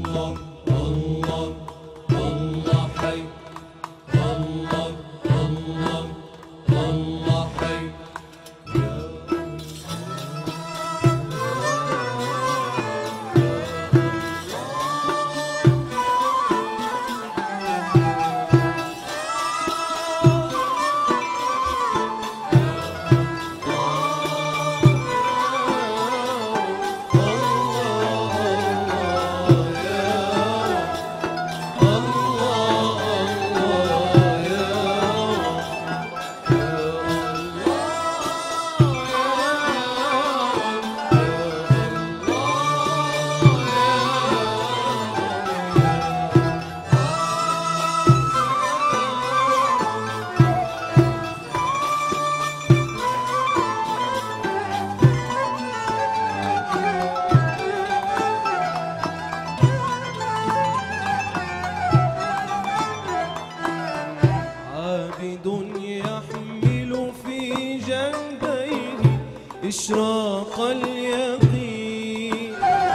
إشراق اليقين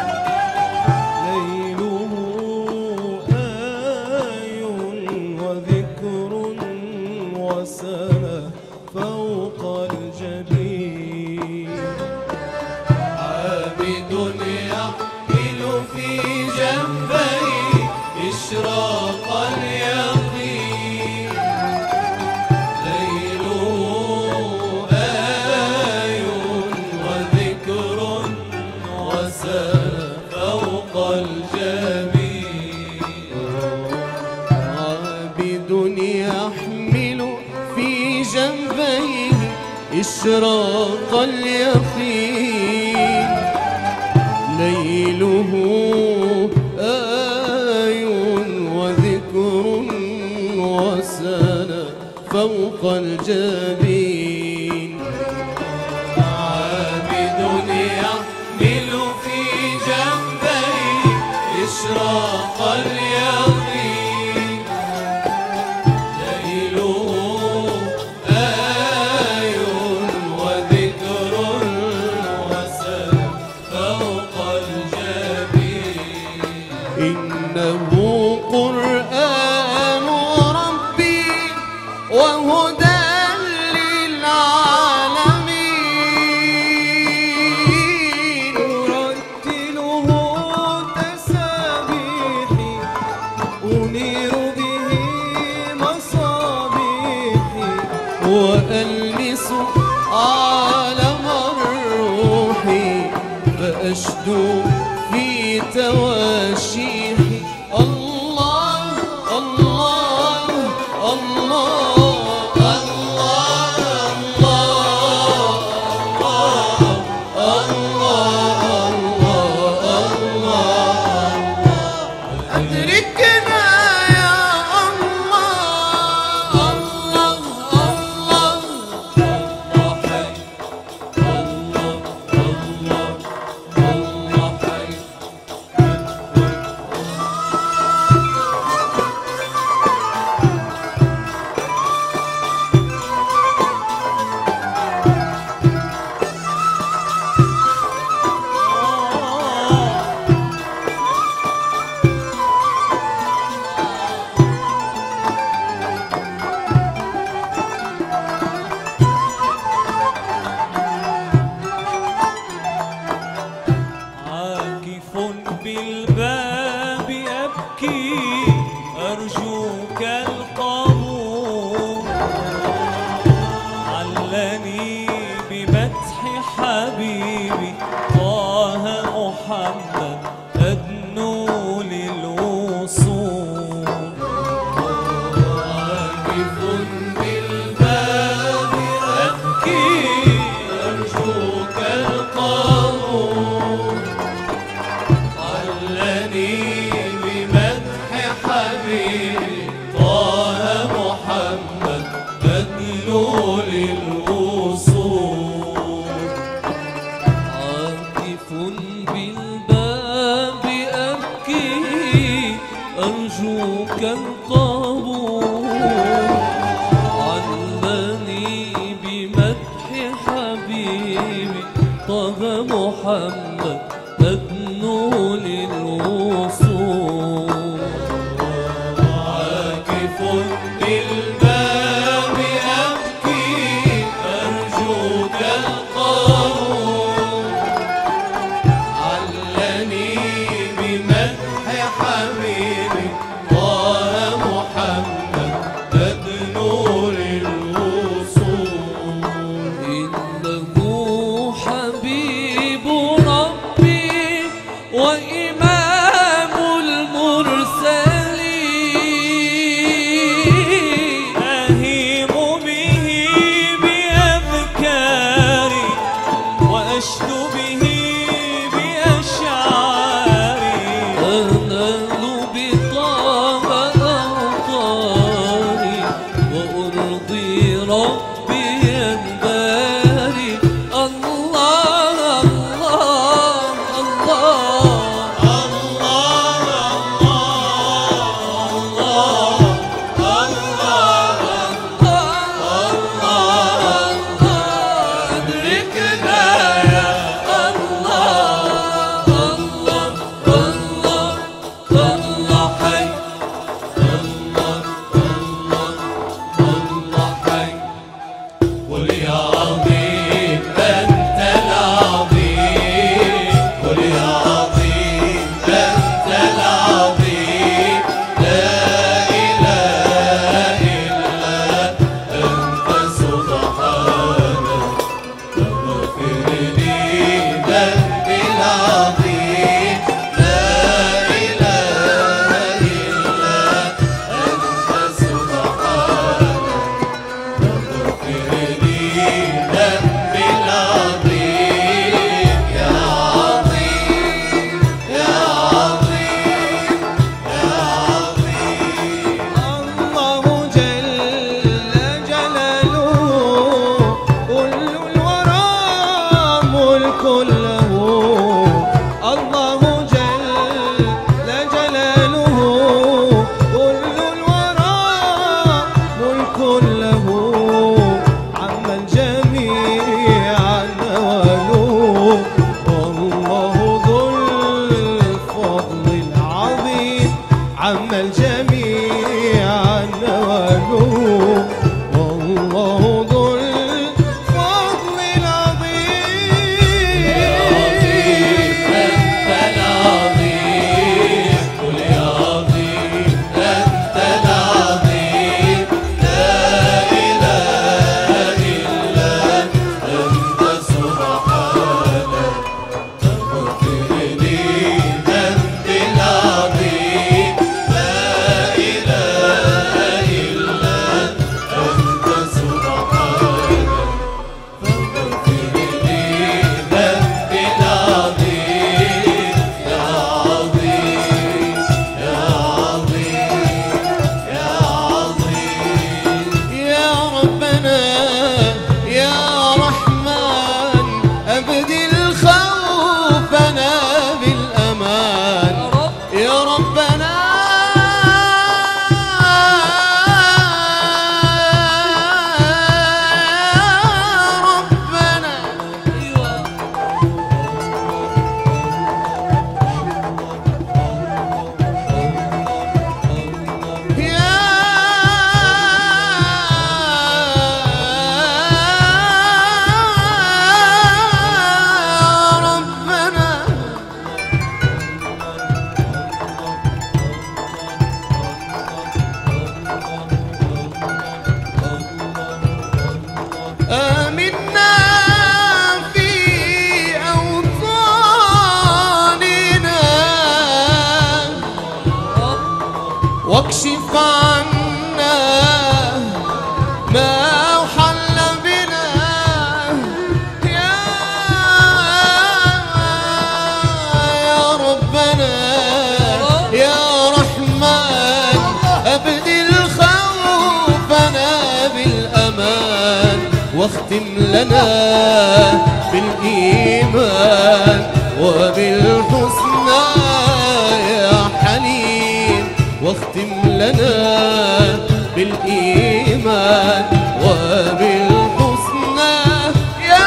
ليله آي وذكر وسنة فوق الجبين. عابد يحمل في جنبيه إشراق اليقين فوق الجميع. عابد يحمل في جنبيه إشراق اليقين ليله آي وذكر وسنة فوق الجبين. عابد يحمل في جنبيه إشراق اليقين ليله آي وذكر وسنة فوق الجبين. إنه قرآن ربي وهدى وألمس عالم الروح فأشدو في تواشيح الله الله الله بالباب أبكي أرجوك القبول علني بمدح حبيبي طه محمد أدنو للوصول. واقف بالباب أبكي أرجوك القبول بمدح حبيبي طه محمد أدنو للوصول. عاكف بالباب أبكي أرجوك القبول علني بمدح حبيبي طه محمد أدنو للوصول. واختم لنا بالإيمان وبالحسنى يا حليم، واختم لنا بالإيمان وبالحسنى يا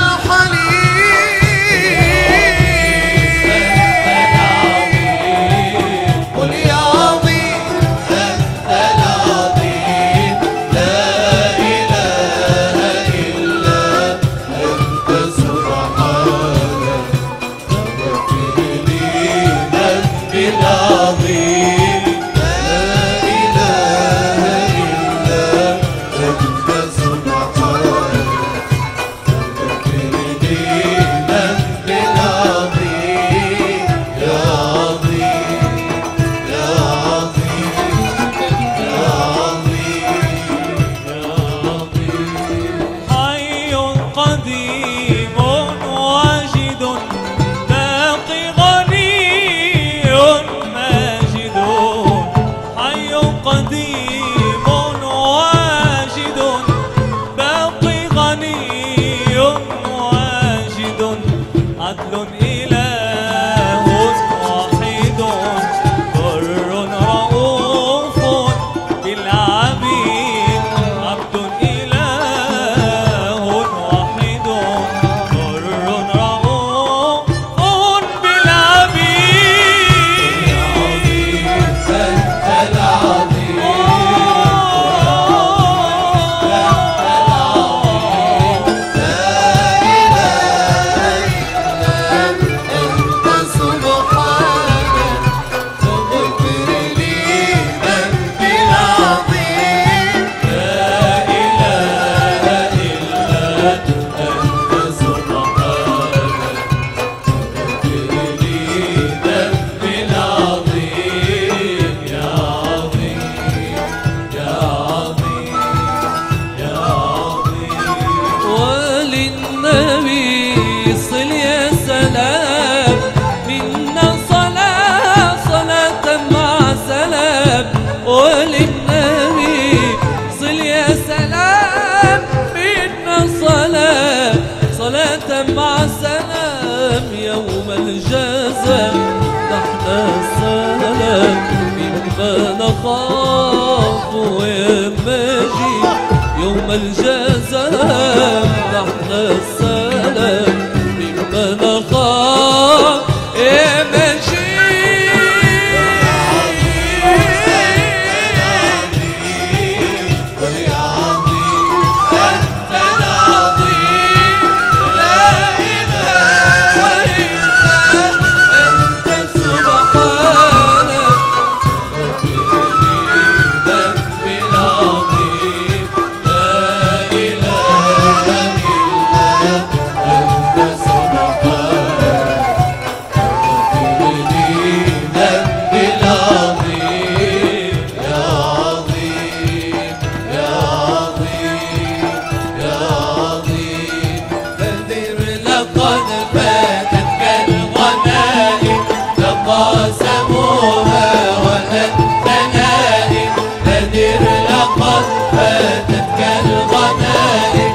حليم. قل يا عظيم أنت العظيم، لا إله إلا أنت سبحانك، فاغفر لي ذنبي العظيم، لا إله إلا أنت سبحانك، فاغفر لي ذنبي العظيم، يا عظيم يا عظيم. حي قديم واجد باقي غني ماجد، حي قديم واجد باقي غني واجد، عدل إله واحد بر رؤوف بالعبيد، عبد إله واحد بر رؤوف بالعبيد. أنت العظيم أنت سبحانك، فاغفر لي ذنبي العظيم، لا إله إلا أنت سبحانك، فاغفر لي ذنبي العظيم، يا عظيم يا عظيم يا عظيم. وللنبي صل يا سلام منا صلاة مع سلام، وللنبي صل يا سلام منا صلاة مع سلام، يوم الجزاء تحت السلام مما نخاف ويمجي، يوم الجزاء تحت السلام مما نخاف يمجي. يا عظيم أنت العظيم، لا إله إلا أنت سبحانك، فاغفر لي ذنبي العظيم، لا إله إلا أنت سبحانك، فاغفر لي ذنبي العظيم، يا عظيم يا عظيم يا عظيم. بدر لقد فاتتك الغنائم، تقاسموها وأنت نائم، بدر لقد فاتتك الغنائم،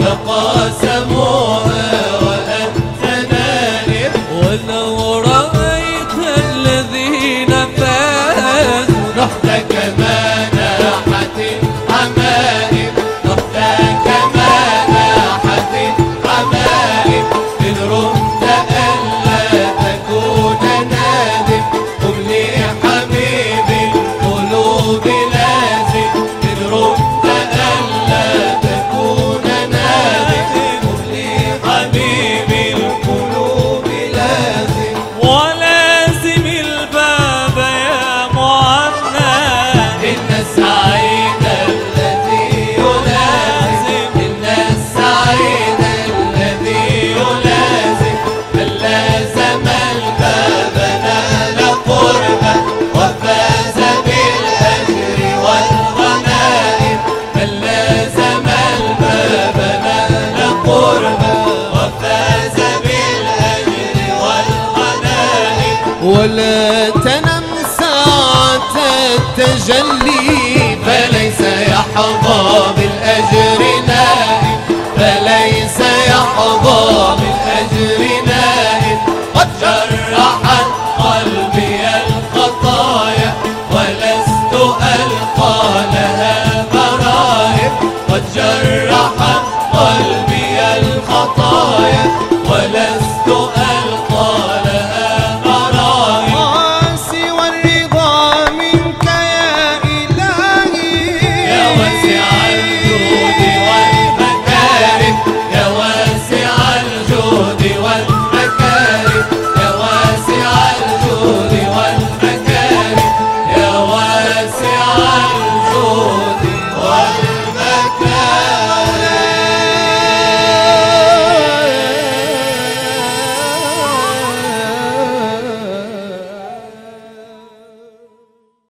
تقاسموها وأنت نائم. ولو رأيت الذين فازوا رحت كما ناحت الحمائم، رحت كما ناحت الحمائم، إن رمت ألا تكون نادم، قم لي حبيب القلوب لازم، إن رمت ألا تكون نادم، قم لي حبيب القلوب لازم. ولازم الباب يا معنى، إن السعيد الذي يلازم، إن السعيد الذي يلازم، من لازم الباب نال قربا وفاز بالأجر والغنائم، من لازم الباب نال قربا وفاز بالأجر والغنائم. ولا تنم ساعة التجلي، فليس يحظى بالأجر